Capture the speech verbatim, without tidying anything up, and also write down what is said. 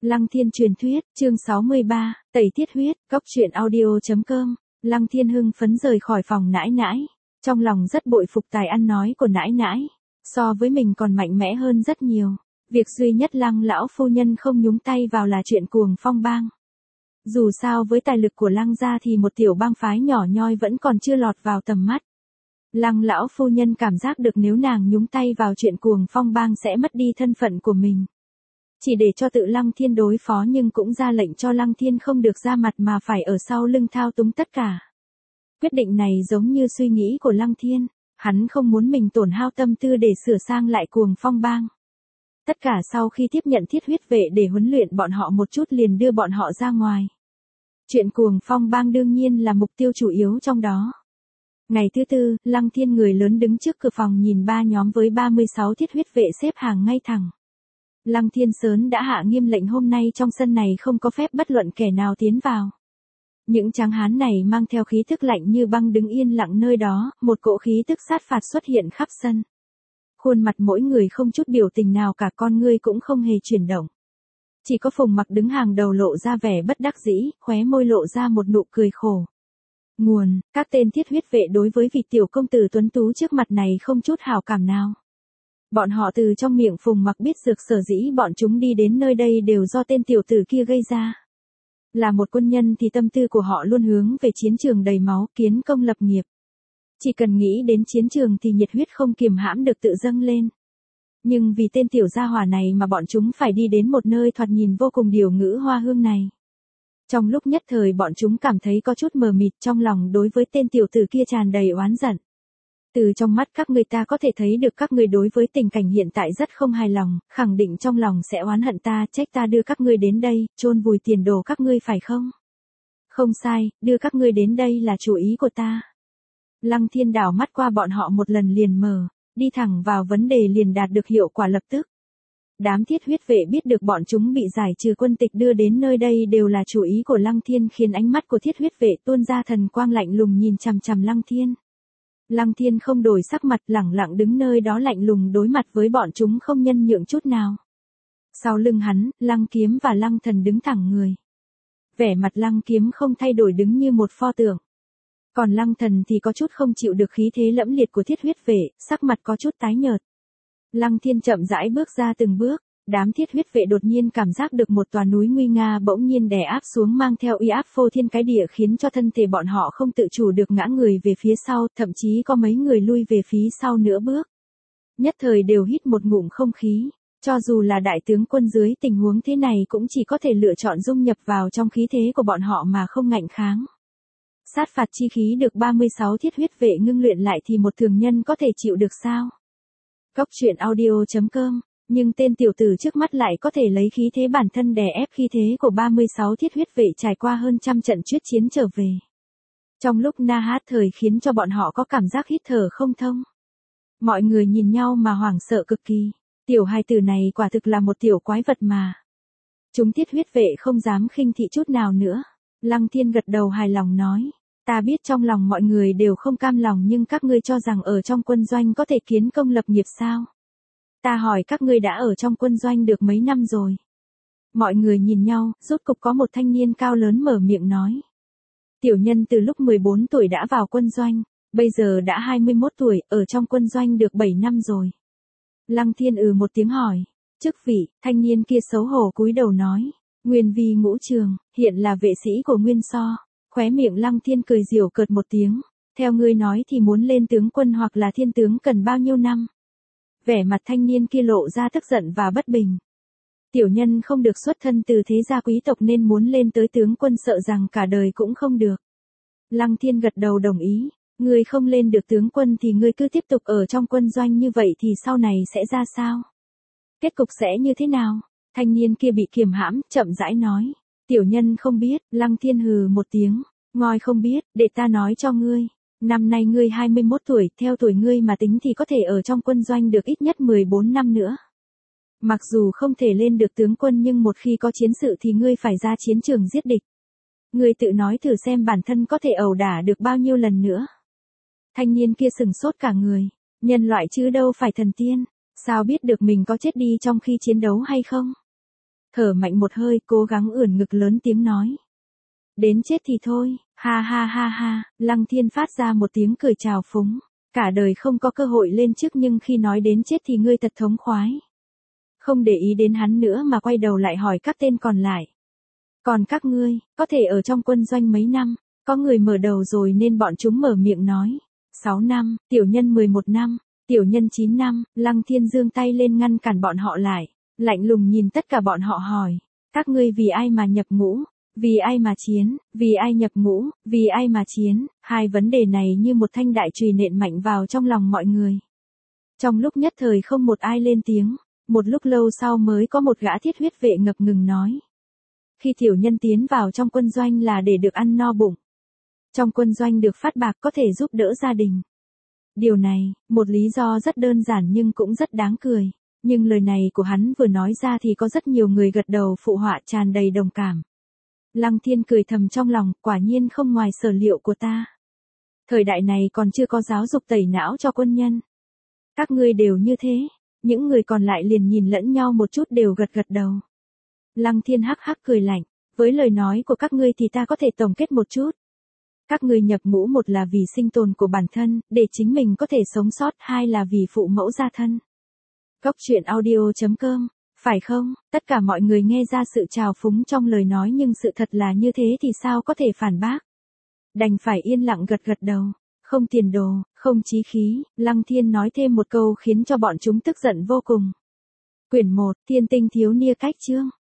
Lăng Thiên truyền thuyết, chương sáu mươi ba, tẩy tiết huyết, cóc truyện audio chấm com. Lăng Thiên hưng phấn rời khỏi phòng nãi nãi, trong lòng rất bội phục tài ăn nói của nãi nãi, so với mình còn mạnh mẽ hơn rất nhiều. Việc duy nhất Lăng lão phu nhân không nhúng tay vào là chuyện Cuồng Phong bang. Dù sao với tài lực của Lăng gia thì một tiểu bang phái nhỏ nhoi vẫn còn chưa lọt vào tầm mắt. Lăng lão phu nhân cảm giác được nếu nàng nhúng tay vào chuyện Cuồng Phong bang sẽ mất đi thân phận của mình. Chỉ để cho tự Lăng Thiên đối phó nhưng cũng ra lệnh cho Lăng Thiên không được ra mặt mà phải ở sau lưng thao túng tất cả. Quyết định này giống như suy nghĩ của Lăng Thiên, hắn không muốn mình tổn hao tâm tư để sửa sang lại Cuồng Phong bang. Tất cả sau khi tiếp nhận thiết huyết vệ để huấn luyện bọn họ một chút liền đưa bọn họ ra ngoài. Chuyện Cuồng Phong bang đương nhiên là mục tiêu chủ yếu trong đó. Ngày thứ tư, Lăng Thiên người lớn đứng trước cửa phòng nhìn ba nhóm với ba mươi sáu thiết huyết vệ xếp hàng ngay thẳng. Lăng Thiên sớm đã hạ nghiêm lệnh hôm nay trong sân này không có phép bất luận kẻ nào tiến vào. Những tráng hán này mang theo khí tức lạnh như băng đứng yên lặng nơi đó, một cỗ khí tức sát phạt xuất hiện khắp sân. Khuôn mặt mỗi người không chút biểu tình nào cả, con ngươi cũng không hề chuyển động. Chỉ có Phùng Mặc đứng hàng đầu lộ ra vẻ bất đắc dĩ, khóe môi lộ ra một nụ cười khổ. Nguồn, các tên thiết huyết vệ đối với vị tiểu công tử tuấn tú trước mặt này không chút hảo cảm nào. Bọn họ từ trong miệng Phùng Mặc biết được sở dĩ bọn chúng đi đến nơi đây đều do tên tiểu tử kia gây ra. Là một quân nhân thì tâm tư của họ luôn hướng về chiến trường đầy máu, kiến công lập nghiệp. Chỉ cần nghĩ đến chiến trường thì nhiệt huyết không kiềm hãm được tự dâng lên. Nhưng vì tên tiểu gia hỏa này mà bọn chúng phải đi đến một nơi thoạt nhìn vô cùng điều ngữ hoa hương này. Trong lúc nhất thời bọn chúng cảm thấy có chút mờ mịt, trong lòng đối với tên tiểu tử kia tràn đầy oán giận. Từ trong mắt các người ta có thể thấy được các người đối với tình cảnh hiện tại rất không hài lòng, khẳng định trong lòng sẽ oán hận ta, trách ta đưa các ngươi đến đây, chôn vùi tiền đồ các ngươi phải không? Không sai, đưa các ngươi đến đây là chủ ý của ta. Lăng Thiên đảo mắt qua bọn họ một lần liền mở, đi thẳng vào vấn đề liền đạt được hiệu quả lập tức. Đám thiết huyết vệ biết được bọn chúng bị giải trừ quân tịch đưa đến nơi đây đều là chủ ý của Lăng Thiên, khiến ánh mắt của thiết huyết vệ tuôn ra thần quang lạnh lùng nhìn chằm chằm Lăng Thiên. Lăng Thiên không đổi sắc mặt, lẳng lặng đứng nơi đó lạnh lùng đối mặt với bọn chúng không nhân nhượng chút nào. Sau lưng hắn, Lăng Kiếm và Lăng Thần đứng thẳng người. Vẻ mặt Lăng Kiếm không thay đổi đứng như một pho tượng. Còn Lăng Thần thì có chút không chịu được khí thế lẫm liệt của thiết huyết vệ, sắc mặt có chút tái nhợt. Lăng Thiên chậm rãi bước ra từng bước, đám thiết huyết vệ đột nhiên cảm giác được một tòa núi nguy nga bỗng nhiên đè áp xuống mang theo uy áp phô thiên cái địa khiến cho thân thể bọn họ không tự chủ được ngã người về phía sau, thậm chí có mấy người lui về phía sau nửa bước. Nhất thời đều hít một ngụm không khí, cho dù là đại tướng quân dưới tình huống thế này cũng chỉ có thể lựa chọn dung nhập vào trong khí thế của bọn họ mà không ngạnh kháng. Sát phạt chi khí được ba mươi sáu thiết huyết vệ ngưng luyện lại thì một thường nhân có thể chịu được sao? Cóc truyện audio chấm com. Nhưng tên tiểu tử trước mắt lại có thể lấy khí thế bản thân đè ép khí thế của ba mươi sáu thiết huyết vệ trải qua hơn trăm trận chuyết chiến trở về. Trong lúc na hát thời khiến cho bọn họ có cảm giác hít thở không thông. Mọi người nhìn nhau mà hoảng sợ cực kỳ. Tiểu hài tử này quả thực là một tiểu quái vật mà. Chúng thiết huyết vệ không dám khinh thị chút nào nữa. Lăng Thiên gật đầu hài lòng nói. Ta biết trong lòng mọi người đều không cam lòng nhưng các ngươi cho rằng ở trong quân doanh có thể kiến công lập nghiệp sao? Ta hỏi các ngươi đã ở trong quân doanh được mấy năm rồi? Mọi người nhìn nhau, rốt cục có một thanh niên cao lớn mở miệng nói. Tiểu nhân từ lúc mười bốn tuổi đã vào quân doanh, bây giờ đã hai mươi mốt tuổi, ở trong quân doanh được bảy năm rồi. Lăng Thiên ừ một tiếng hỏi. Chức vị, thanh niên kia xấu hổ cúi đầu nói. Nguyên vi ngũ trường, hiện là vệ sĩ của Nguyên So. Khóe miệng Lăng Thiên cười giễu cợt một tiếng. Theo ngươi nói thì muốn lên tướng quân hoặc là thiên tướng cần bao nhiêu năm? Vẻ mặt thanh niên kia lộ ra tức giận và bất bình. Tiểu nhân không được xuất thân từ thế gia quý tộc nên muốn lên tới tướng quân sợ rằng cả đời cũng không được. Lăng Thiên gật đầu đồng ý. Ngươi không lên được tướng quân thì ngươi cứ tiếp tục ở trong quân doanh như vậy thì sau này sẽ ra sao? Kết cục sẽ như thế nào? Thanh niên kia bị kiềm hãm, chậm rãi nói. Tiểu nhân không biết. Lăng Thiên hừ một tiếng. Ngoi không biết, để ta nói cho ngươi. Năm nay ngươi hai mươi mốt tuổi, theo tuổi ngươi mà tính thì có thể ở trong quân doanh được ít nhất mười bốn năm nữa. Mặc dù không thể lên được tướng quân nhưng một khi có chiến sự thì ngươi phải ra chiến trường giết địch. Ngươi tự nói thử xem bản thân có thể ẩu đả được bao nhiêu lần nữa. Thanh niên kia sừng sốt cả người, nhân loại chứ đâu phải thần tiên, sao biết được mình có chết đi trong khi chiến đấu hay không? Thở mạnh một hơi, cố gắng ưỡn ngực lớn tiếng nói. Đến chết thì thôi, ha ha ha ha, Lăng Thiên phát ra một tiếng cười trào phúng. Cả đời không có cơ hội lên chức nhưng khi nói đến chết thì ngươi thật thống khoái. Không để ý đến hắn nữa mà quay đầu lại hỏi các tên còn lại. Còn các ngươi, có thể ở trong quân doanh mấy năm? Có người mở đầu rồi nên bọn chúng mở miệng nói. sáu năm, tiểu nhân mười một năm, tiểu nhân chín năm, Lăng Thiên giương tay lên ngăn cản bọn họ lại. Lạnh lùng nhìn tất cả bọn họ hỏi. Các ngươi vì ai mà nhập ngũ? Vì ai mà chiến? Vì ai nhập ngũ? Vì ai mà chiến? Hai vấn đề này như một thanh đại chùy nện mạnh vào trong lòng mọi người. Trong lúc nhất thời không một ai lên tiếng. Một lúc lâu sau mới có một gã thiết huyết vệ ngập ngừng nói. Khi tiểu nhân tiến vào trong quân doanh là để được ăn no bụng. Trong quân doanh được phát bạc có thể giúp đỡ gia đình. Điều này, một lý do rất đơn giản nhưng cũng rất đáng cười. Nhưng lời này của hắn vừa nói ra thì có rất nhiều người gật đầu phụ họa tràn đầy đồng cảm. Lăng Thiên cười thầm trong lòng, quả nhiên không ngoài sở liệu của ta. Thời đại này còn chưa có giáo dục tẩy não cho quân nhân. Các ngươi đều như thế, những người còn lại liền nhìn lẫn nhau một chút đều gật gật đầu. Lăng Thiên hắc hắc cười lạnh, với lời nói của các ngươi thì ta có thể tổng kết một chút. Các ngươi nhập ngũ một là vì sinh tồn của bản thân, để chính mình có thể sống sót, hai là vì phụ mẫu gia thân. Cốc truyện audio chấm com, phải không? Tất cả mọi người nghe ra sự trào phúng trong lời nói nhưng sự thật là như thế thì sao có thể phản bác. Đành phải yên lặng gật gật đầu. Không tiền đồ, không chí khí, Lăng Thiên nói thêm một câu khiến cho bọn chúng tức giận vô cùng. Quyển một, Thiên Tinh Thiếu Nia Cách Chương.